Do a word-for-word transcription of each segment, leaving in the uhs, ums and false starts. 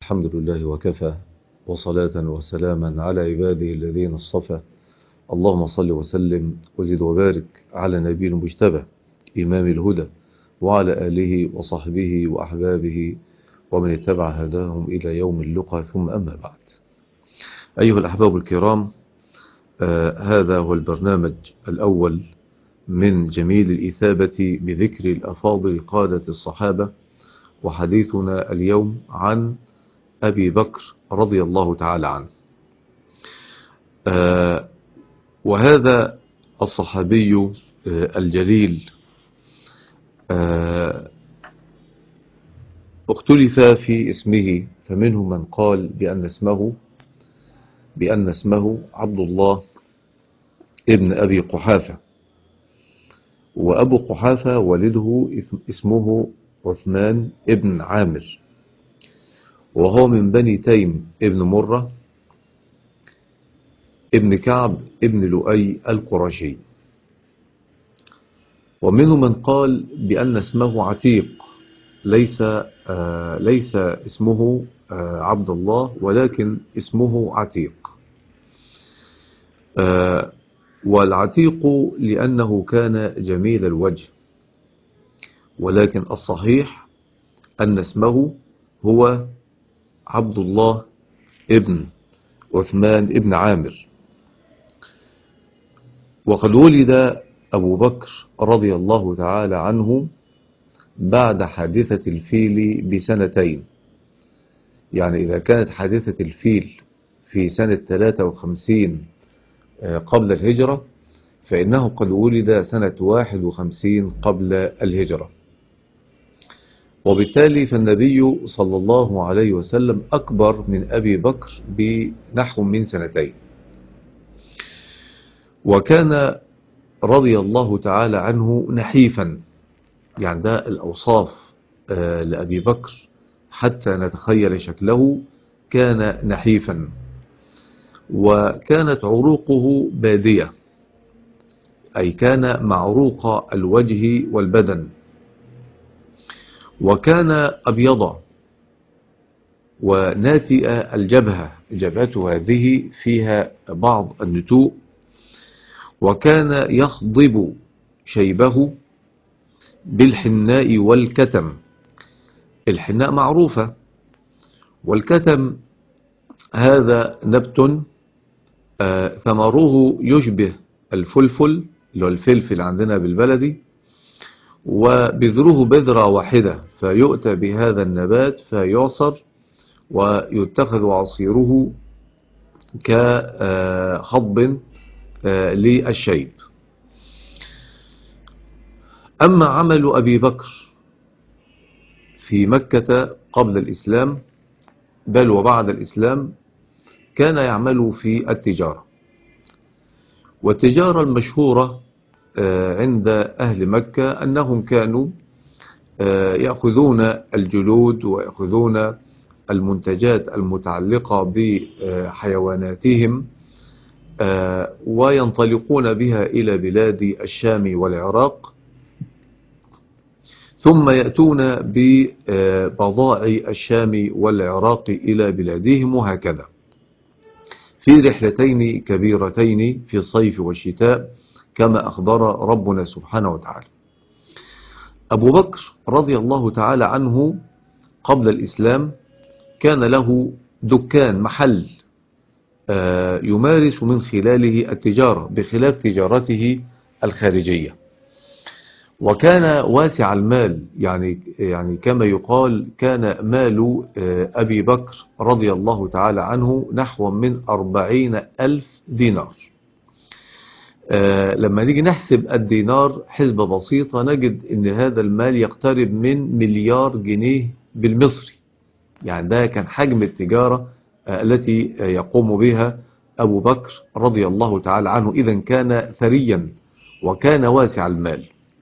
الحمد لله وكفى، وصلاة وسلاما على عباده الذين اصطفى. اللهم صل وسلم وزد وبارك على نبي المجتبى إمام الهدى وعلى آله وصحبه وأحبابه ومن اتبع هداهم إلى يوم اللقاء، ثم أما بعد. أيها الأحباب الكرام، آه هذا هو البرنامج الأول من جميل الإثابة بذكر الأفاضل قادة الصحابة، وحديثنا اليوم عن أبي بكر رضي الله تعالى عنه. آه وهذا الصحابي آه الجليل آه اختلف في اسمه، فمنهم من قال بأن اسمه بأن اسمه عبد الله ابن أبي قحافة، وأبو قحافة والده اسمه عثمان ابن عامر، وهو من بني تيم ابن مرة ابن كعب ابن لؤي القرشي. ومنهم من قال بأن اسمه عتيق، ليس آه ليس اسمه آه عبد الله، ولكن اسمه عتيق. آه والعتيق لأنه كان جميل الوجه، ولكن الصحيح أن اسمه هو عبد الله ابن عثمان ابن عامر. وقد ولد أبو بكر رضي الله تعالى عنه بعد حادثة الفيل بسنتين، يعني إذا كانت حادثة الفيل في سنة ثلاثة وخمسين قبل الهجرة، فإنه قد ولد سنة واحد وخمسين قبل الهجرة، وبالتالي فالنبي صلى الله عليه وسلم أكبر من أبي بكر بنحو من سنتين. وكان رضي الله تعالى عنه نحيفا، يعني ده الأوصاف آه لأبي بكر حتى نتخيل شكله. كان نحيفا، وكانت عروقه بادية، أي كان معروق الوجه والبدن، وكان أبيض وناتئ الجبهة، جبهته هذه فيها بعض النتوء، وكان يخضب شيبه بالحناء والكتم. الحناء معروفة، والكتم هذا نبت آه ثمره يشبه الفلفل اللي هو الفلفل عندنا بالبلدي، وبذره بذرة واحدة، فيؤتى بهذا النبات فيعصر ويتخذ عصيره كخضب للشيب. أما عمل أبي بكر في مكة قبل الإسلام بل وبعد الإسلام، كان يعمل في التجارة. والتجارة المشهورة عند أهل مكة أنهم كانوا يأخذون الجلود ويأخذون المنتجات المتعلقة بحيواناتهم وينطلقون بها إلى بلاد الشام والعراق، ثم يأتون ببضائع الشام والعراق إلى بلادهم، وهكذا في رحلتين كبيرتين في الصيف والشتاء كما أخبر ربنا سبحانه وتعالى. أبو بكر رضي الله تعالى عنه قبل الإسلام كان له دكان، محل يمارس من خلاله التجارة بخلاف تجارته الخارجية، وكان واسع المال، يعني يعني كما يقال كان مال أبي بكر رضي الله تعالى عنه نحو من أربعين ألف دينار. لما نيجي نحسب الدينار حسبة بسيطة نجد أن هذا المال يقترب من مليار جنيه بالمصري، يعني ده كان حجم التجارة التي يقوم بها أبو بكر رضي الله تعالى عنه. إذن كان ثريا وكان واسع المال.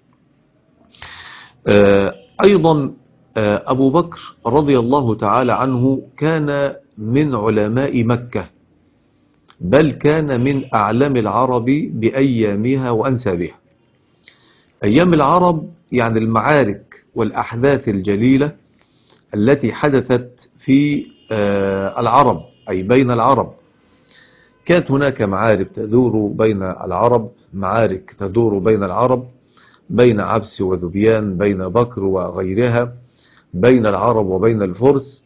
أيضا أبو بكر رضي الله تعالى عنه كان من علماء مكة، بل كان من أعلم العرب بأيامها وأنسابها. أيام العرب يعني المعارك والأحداث الجليلة التي حدثت في العرب أي بين العرب. كانت هناك معارك تدور بين العرب معارك تدور بين العرب بين عبس وذبيان، بين بكر وغيرها، بين العرب وبين الفرس.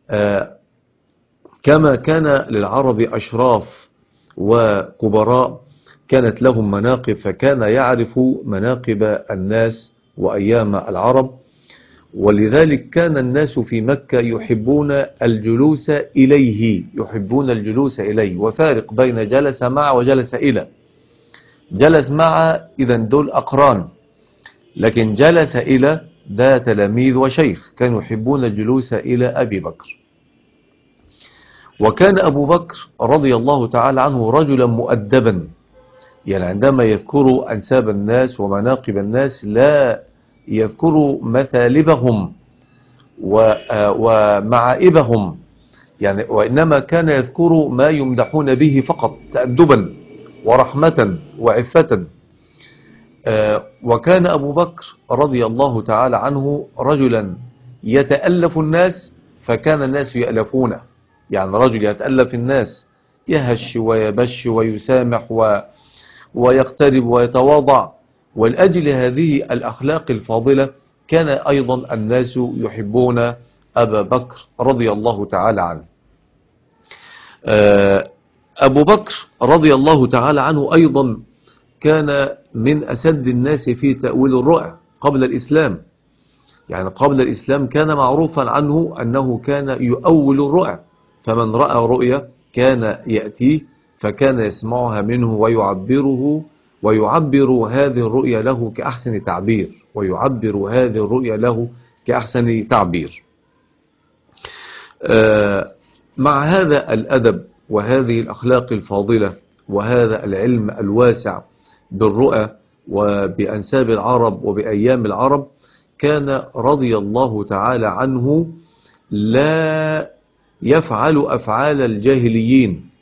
كما كان للعرب أشراف وكبراء كانت لهم مناقب، فكان يعرف مناقب الناس وأيام العرب، ولذلك كان الناس في مكة يحبون الجلوس إليه يحبون الجلوس إليه وفارق بين جلس مع وجلس إلى. جلس مع إذن دول أقران، لكن جلس إلى ده تلاميذ وشيخ، كانوا يحبون الجلوس إلى أبي بكر. وكان أبو بكر رضي الله تعالى عنه رجلا مؤدبا، يعني عندما يذكر أنساب الناس ومناقب الناس لا يذكر مثالبهم ومعائبهم، يعني وإنما كان يذكر ما يمدحون به فقط تأدبا ورحمة وعفة. وكان أبو بكر رضي الله تعالى عنه رجلا يتألف الناس، فكان الناس يألفونه، يعني رجل يتألف الناس، يهش ويبش ويسامح و... ويقترب ويتواضع. ولأجل هذه الأخلاق الفاضلة كان أيضا الناس يحبون أبا بكر رضي الله تعالى عنه. أبو بكر رضي الله تعالى عنه أيضا كان من أسد الناس في تأويل الرؤى قبل الإسلام، يعني قبل الإسلام كان معروفا عنه أنه كان يؤول الرؤى، فمن رأى رؤيا كان يأتيه فكان يسمعها منه ويعبره ويعبر هذه الرؤيا له كأحسن تعبير ويعبر هذه الرؤيا له كأحسن تعبير. مع هذا الأدب وهذه الأخلاق الفاضلة وهذا العلم الواسع بالرؤى وبأنساب العرب وبأيام العرب، كان رضي الله تعالى عنه لا يفعل أفعال الجاهليين،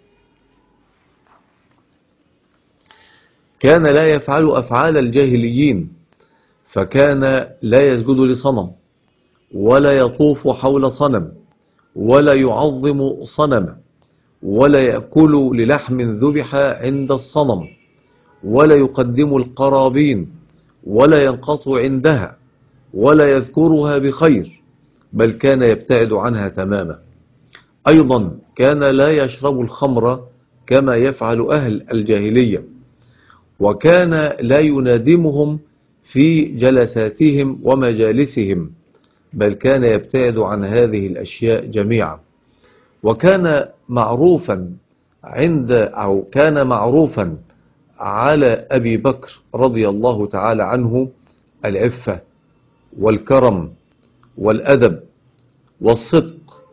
كان لا يفعل أفعال الجاهليين، فكان لا يسجد لصنم ولا يطوف حول صنم ولا يعظم صنم ولا يأكل للحم ذبح عند الصنم ولا يقدم القرابين ولا ينقطع عندها ولا يذكرها بخير، بل كان يبتعد عنها تماما. أيضا كان لا يشرب الخمر كما يفعل أهل الجاهلية، وكان لا ينادمهم في جلساتهم ومجالسهم، بل كان يبتعد عن هذه الأشياء جميعا. وكان معروفا عند أو كان معروفا على أبي بكر رضي الله تعالى عنه العفة والكرم والأدب والصدق.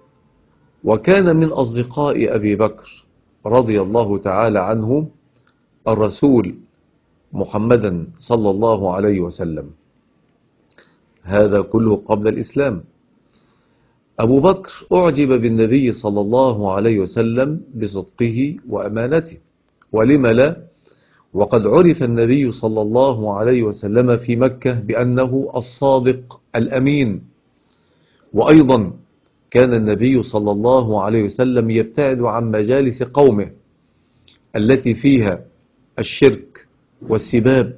وكان من أصدقاء أبي بكر رضي الله تعالى عنه الرسول محمدا صلى الله عليه وسلم، هذا كله قبل الإسلام. أبو بكر أعجب بالنبي صلى الله عليه وسلم بصدقه وأمانته، ولم لا؟ وقد عرف النبي صلى الله عليه وسلم في مكة بأنه الصادق الأمين. وأيضا كان النبي صلى الله عليه وسلم يبتعد عن مجالس قومه التي فيها الشرك والسباب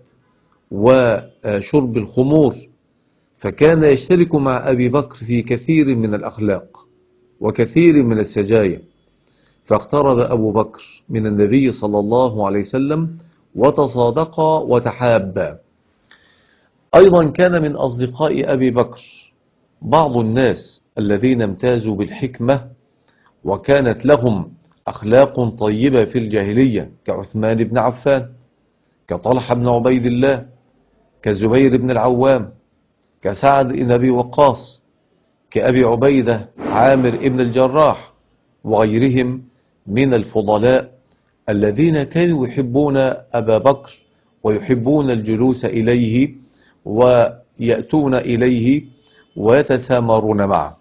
وشرب الخمور، فكان يشترك مع أبي بكر في كثير من الأخلاق وكثير من السجايا، فاقترب أبو بكر من النبي صلى الله عليه وسلم وتصادقا وتحابا. أيضا كان من أصدقاء أبي بكر بعض الناس الذين امتازوا بالحكمة وكانت لهم أخلاق طيبة في الجاهلية، كعثمان بن عفان، كطلحة بن عبيد الله، كزبير بن العوام، كسعد بن أبي وقاص، كأبي عبيدة عامر بن الجراح، وغيرهم من الفضلاء الذين كانوا يحبون أبا بكر ويحبون الجلوس إليه ويأتون إليه ويتسامرون معه.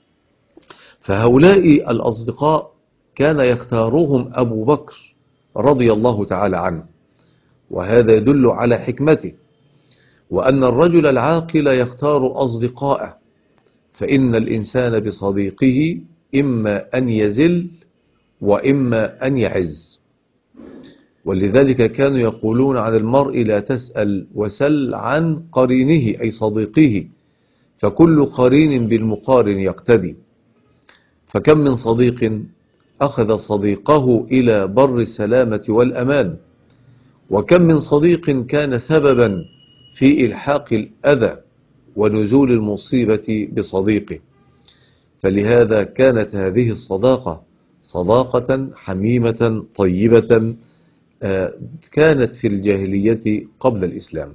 فهؤلاء الأصدقاء كان يختارهم أبو بكر رضي الله تعالى عنه، وهذا يدل على حكمته، وأن الرجل العاقل يختار أصدقائه فإن الإنسان بصديقه إما أن يزل وإما أن يعز. ولذلك كانوا يقولون عن المرء لا تسأل وسل عن قرينه أي صديقه، فكل قرين بالمقارن يقتدي. فكم من صديق أخذ صديقه إلى بر السلامة والأمان، وكم من صديق كان سببا في إلحاق الأذى ونزول المصيبة بصديقه. فلهذا كانت هذه الصداقة صداقة حميمة طيبة كانت في الجاهلية قبل الإسلام.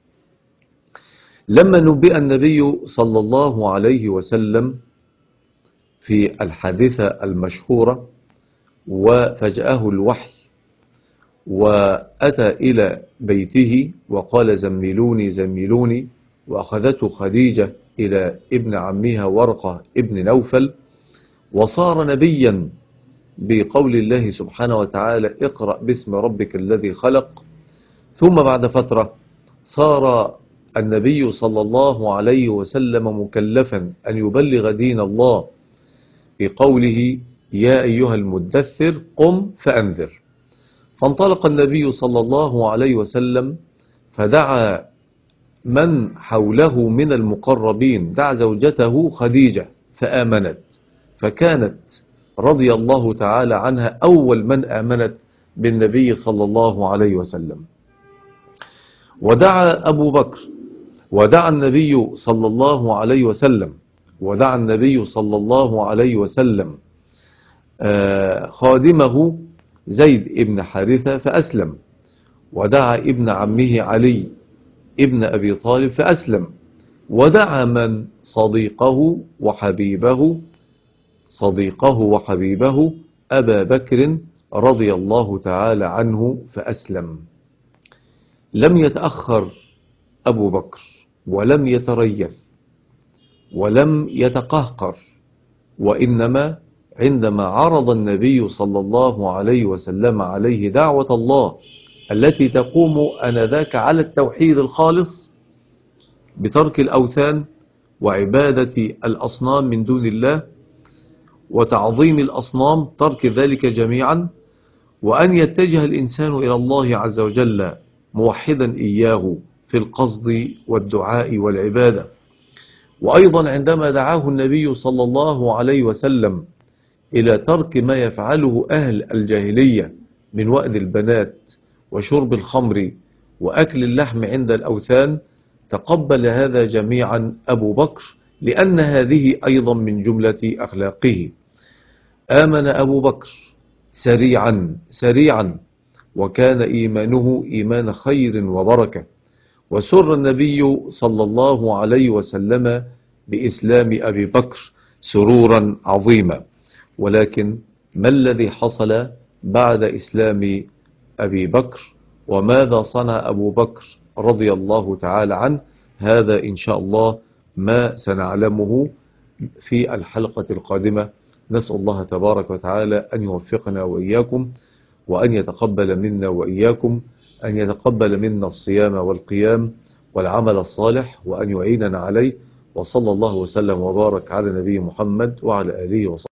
لما نبئ النبي صلى الله عليه وسلم في الحادثة المشهورة وفجأه الوحي وأتى إلى بيته وقال زملوني زملوني، وأخذته خديجة إلى ابن عمها ورقة ابن نوفل، وصار نبيا بقول الله سبحانه وتعالى اقرأ باسم ربك الذي خلق. ثم بعد فترة صار النبي صلى الله عليه وسلم مكلفا أن يبلغ دين الله بقوله يا أيها المدثر قم فأنذر. فانطلق النبي صلى الله عليه وسلم فدعا من حوله من المقربين، دعا زوجته خديجة فآمنت، فكانت رضي الله تعالى عنها أول من آمنت بالنبي صلى الله عليه وسلم. ودعا أبو بكر، ودعا النبي صلى الله عليه وسلم ودعا النبي صلى الله عليه وسلم خادمه زيد ابن حارثة فأسلم، ودعا ابن عمه علي ابن أبي طالب فأسلم، ودعا من صديقه وحبيبه صديقه وحبيبه أبا بكر رضي الله تعالى عنه فأسلم. لم يتأخر أبو بكر ولم يتريث ولم يتقهقر، وإنما عندما عرض النبي صلى الله عليه وسلم عليه دعوة الله التي تقوم آنذاك على التوحيد الخالص بترك الأوثان وعبادة الأصنام من دون الله وتعظيم الأصنام، ترك ذلك جميعا، وأن يتجه الإنسان إلى الله عز وجل موحدا إياه في القصد والدعاء والعبادة. وأيضا عندما دعاه النبي صلى الله عليه وسلم إلى ترك ما يفعله أهل الجاهلية من وأد البنات وشرب الخمر وأكل اللحم عند الأوثان، تقبل هذا جميعا أبو بكر، لأن هذه أيضا من جملة أخلاقه. آمن أبو بكر سريعا سريعا، وكان إيمانه إيمان خير وبركة، وسر النبي صلى الله عليه وسلم بإسلام أبي بكر سرورا عظيما. ولكن ما الذي حصل بعد إسلام أبي بكر، وماذا صنع أبو بكر رضي الله تعالى عنه؟ هذا إن شاء الله ما سنعلمه في الحلقة القادمة. نسأل الله تبارك وتعالى أن يوفقنا وإياكم، وأن يتقبل منا وإياكم، أن يتقبل منا الصيام والقيام والعمل الصالح، وأن يعيننا عليه. وصلى الله وسلم وبارك على نبي محمد وعلى آله وصحبه.